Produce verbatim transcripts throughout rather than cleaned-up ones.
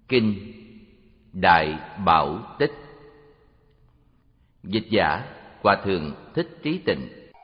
Kinh Đại Bảo Tích. Dịch giả Hòa thượng Thích Trí Tịnh.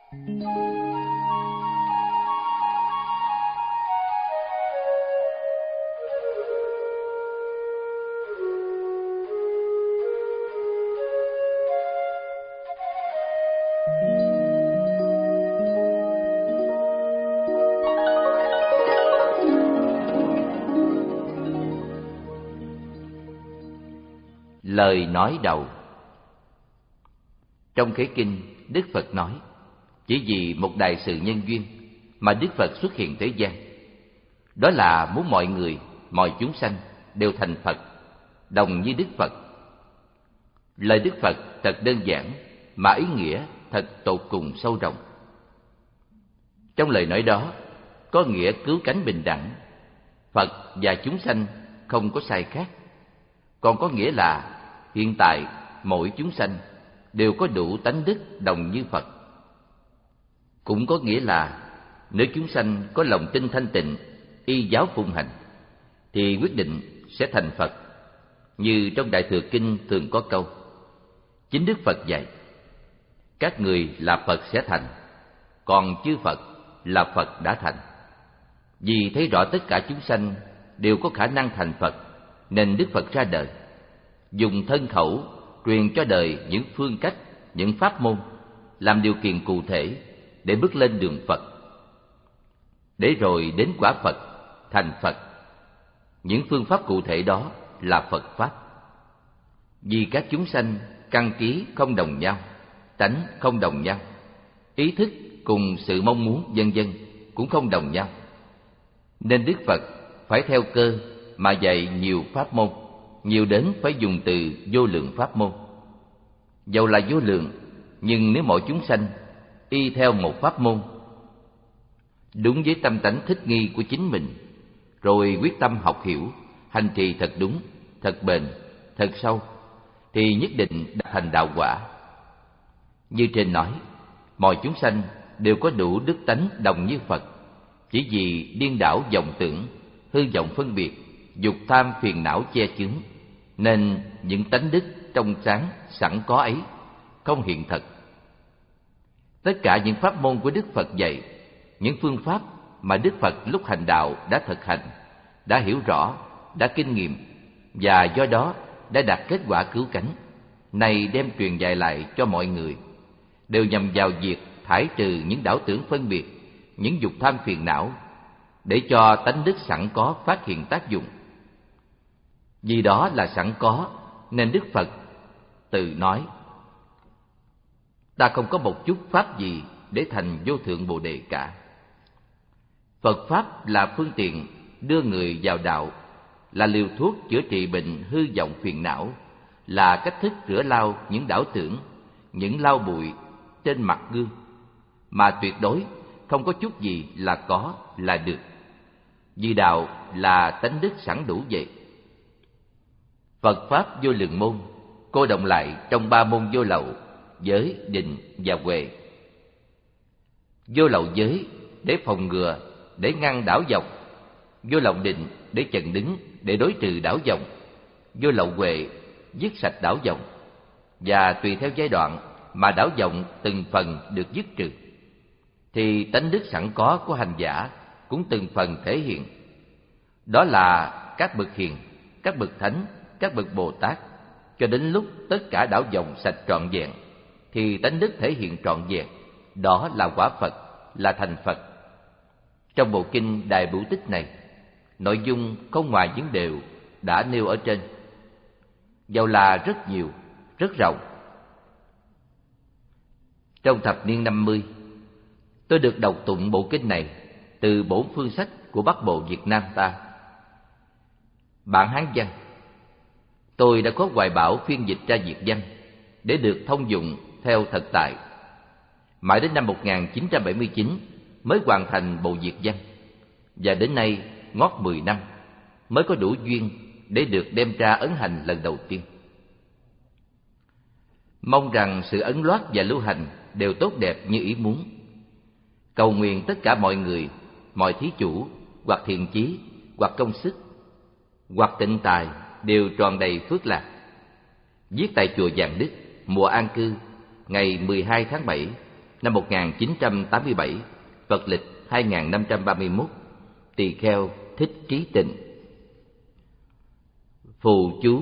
Lời nói đầu. Trong khế kinh, Đức Phật nói, chỉ vì một đại sự nhân duyên mà Đức Phật xuất hiện thế gian. Đó là muốn mọi người, mọi chúng sanh đều thành Phật, đồng như Đức Phật. Lời Đức Phật thật đơn giản mà ý nghĩa thật tột cùng sâu rộng. Trong lời nói đó có nghĩa cứu cánh bình đẳng, Phật và chúng sanh không có sai khác. Còn có nghĩa là hiện tại mỗi chúng sanh đều có đủ tánh đức đồng như Phật. Cũng có nghĩa là nếu chúng sanh có lòng tin thanh tịnh, y giáo phụng hành, thì quyết định sẽ thành Phật. Như trong Đại Thừa Kinh thường có câu, chính Đức Phật dạy, các người là Phật sẽ thành, còn chư Phật là Phật đã thành. Vì thấy rõ tất cả chúng sanh đều có khả năng thành Phật, nên Đức Phật ra đời, dùng thân khẩu truyền cho đời những phương cách, những pháp môn, làm điều kiện cụ thể để bước lên đường Phật, để rồi đến quả Phật, thành Phật. Những phương pháp cụ thể đó là Phật Pháp. Vì các chúng sanh căn trí không đồng nhau, tánh không đồng nhau, ý thức cùng sự mong muốn vân vân cũng không đồng nhau, nên Đức Phật phải theo cơ mà dạy nhiều pháp môn, nhiều đến phải dùng từ vô lượng pháp môn. Dầu là vô lượng, nhưng nếu mọi chúng sanh y theo một pháp môn, đúng với tâm tánh thích nghi của chính mình, rồi quyết tâm học hiểu, hành trì thật đúng, thật bền, thật sâu, thì nhất định đạt thành đạo quả. Như trên nói, mọi chúng sanh đều có đủ đức tánh đồng như Phật, chỉ vì điên đảo vọng tưởng, hư vọng phân biệt, dục tham phiền não che chướng, nên những tánh đức trong sáng sẵn có ấy không hiện thật. Tất cả những pháp môn của Đức Phật dạy, những phương pháp mà Đức Phật lúc hành đạo đã thực hành, đã hiểu rõ, đã kinh nghiệm, và do đó đã đạt kết quả cứu cánh, này đem truyền dạy lại cho mọi người, đều nhằm vào việc thải trừ những đảo tưởng phân biệt, những dục tham phiền não, để cho tánh đức sẵn có phát hiện tác dụng. Vì đó là sẵn có, nên Đức Phật tự nói, ta không có một chút pháp gì để thành vô thượng Bồ Đề cả. Phật Pháp là phương tiện đưa người vào đạo, là liều thuốc chữa trị bệnh hư vọng phiền não, là cách thức rửa lau những đảo tưởng, những lau bụi trên mặt gương, mà tuyệt đối không có chút gì là có, là được. Vì đạo là tánh đức sẵn đủ vậy. Phật Pháp vô lượng môn cô động lại trong ba môn vô lậu: giới, định và huệ. Vô lậu giới để phòng ngừa, để ngăn đảo vọng; vô lậu định để chặn đứng, để đối trừ đảo vọng; vô lậu huệ dứt sạch đảo vọng. Và tùy theo giai đoạn mà đảo vọng từng phần được dứt trừ, thì tánh đức sẵn có của hành giả cũng từng phần thể hiện. Đó là các bậc hiền, các bậc thánh, các bậc Bồ Tát, cho đến lúc tất cả đảo vọng sạch trọn vẹn, thì tánh đức thể hiện trọn vẹn. Đó là quả Phật, là thành Phật. Trong bộ kinh Đại Bửu Tích này, nội dung không ngoài những điều đã nêu ở trên, dầu là rất nhiều, rất rộng. Trong thập niên năm mươi, tôi được đọc tụng bộ kinh này từ bổn phương sách của Bắc Bộ Việt Nam ta. Bản Hán văn, tôi đã có hoài bão phiên dịch ra Việt văn để được thông dụng theo thực tại. Mãi đến năm một nghìn chín trăm bảy mươi chín mới hoàn thành bộ Việt văn, và đến nay ngót mười năm mới có đủ duyên để được đem ra ấn hành lần đầu tiên. Mong rằng sự ấn loát và lưu hành đều tốt đẹp như ý muốn. Cầu nguyện tất cả mọi người, mọi thí chủ, hoặc thiện chí, hoặc công sức, hoặc tịnh tài, đều tròn đầy phước lạc. Viết tại chùa Vạn Đức, mùa an cư, ngày mười hai tháng bảy năm một nghìn chín trăm tám mươi bảy, Phật lịch hai nghìn năm trăm ba mươi mốt, Tỳ Kheo Thích Trí Tịnh. Phù chú.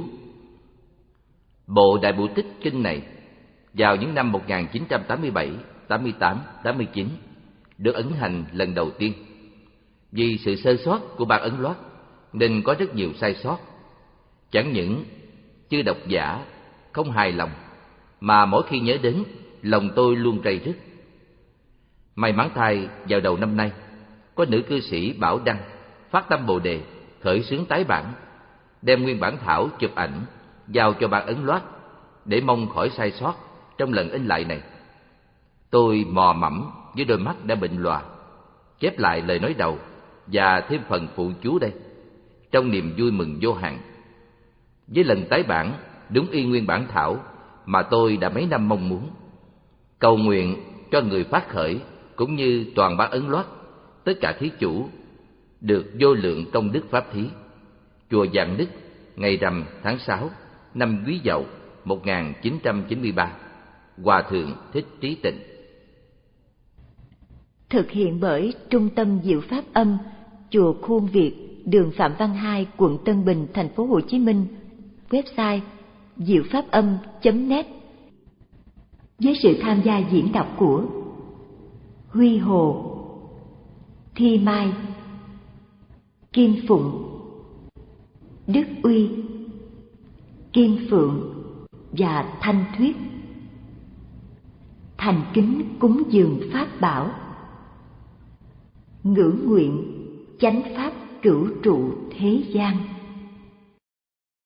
Bộ Đại Bộ Tích Kinh này vào những năm một nghìn chín trăm tám mươi bảy, tám mươi tám, tám mươi chín được ấn hành lần đầu tiên. Vì sự sơ sót của ban ấn loát nên có rất nhiều sai sót. Chẳng những chư độc giả không hài lòng, mà mỗi khi nhớ đến, lòng tôi luôn rầy rứt. May mắn thay, vào đầu năm nay, có nữ cư sĩ Bảo Đăng phát tâm Bồ Đề, khởi xướng tái bản, đem nguyên bản thảo chụp ảnh giao cho ban ấn loát để mong khỏi sai sót trong lần in lại này. Tôi mò mẫm với đôi mắt đã bệnh lòa, chép lại lời nói đầu và thêm phần phụ chú đây, trong niềm vui mừng vô hạn. Với lần tái bản đúng y nguyên bản thảo mà tôi đã mấy năm mong muốn, cầu nguyện cho người phát khởi cũng như toàn ban ấn loát, tất cả thí chủ được vô lượng công đức pháp thí. Chùa Vạn Đức, ngày rằm tháng sáu năm Quý Dậu một nghìn chín trăm chín mươi ba. Hòa thượng Thích Trí Tịnh. Thực hiện bởi Trung tâm Diệu Pháp Âm, chùa Khuôn Việt, đường Phạm Văn Hai, quận Tân Bình, thành phố Hồ Chí Minh. Website diệu pháp âm chấm net. Với sự tham gia diễn đọc của Huy Hồ, Thi Mai, Kim Phụng, Đức Uy, Kim Phượng và Thanh Thuyết. Thành kính cúng dường pháp bảo, ngưỡng nguyện chánh pháp cửu trụ thế gian.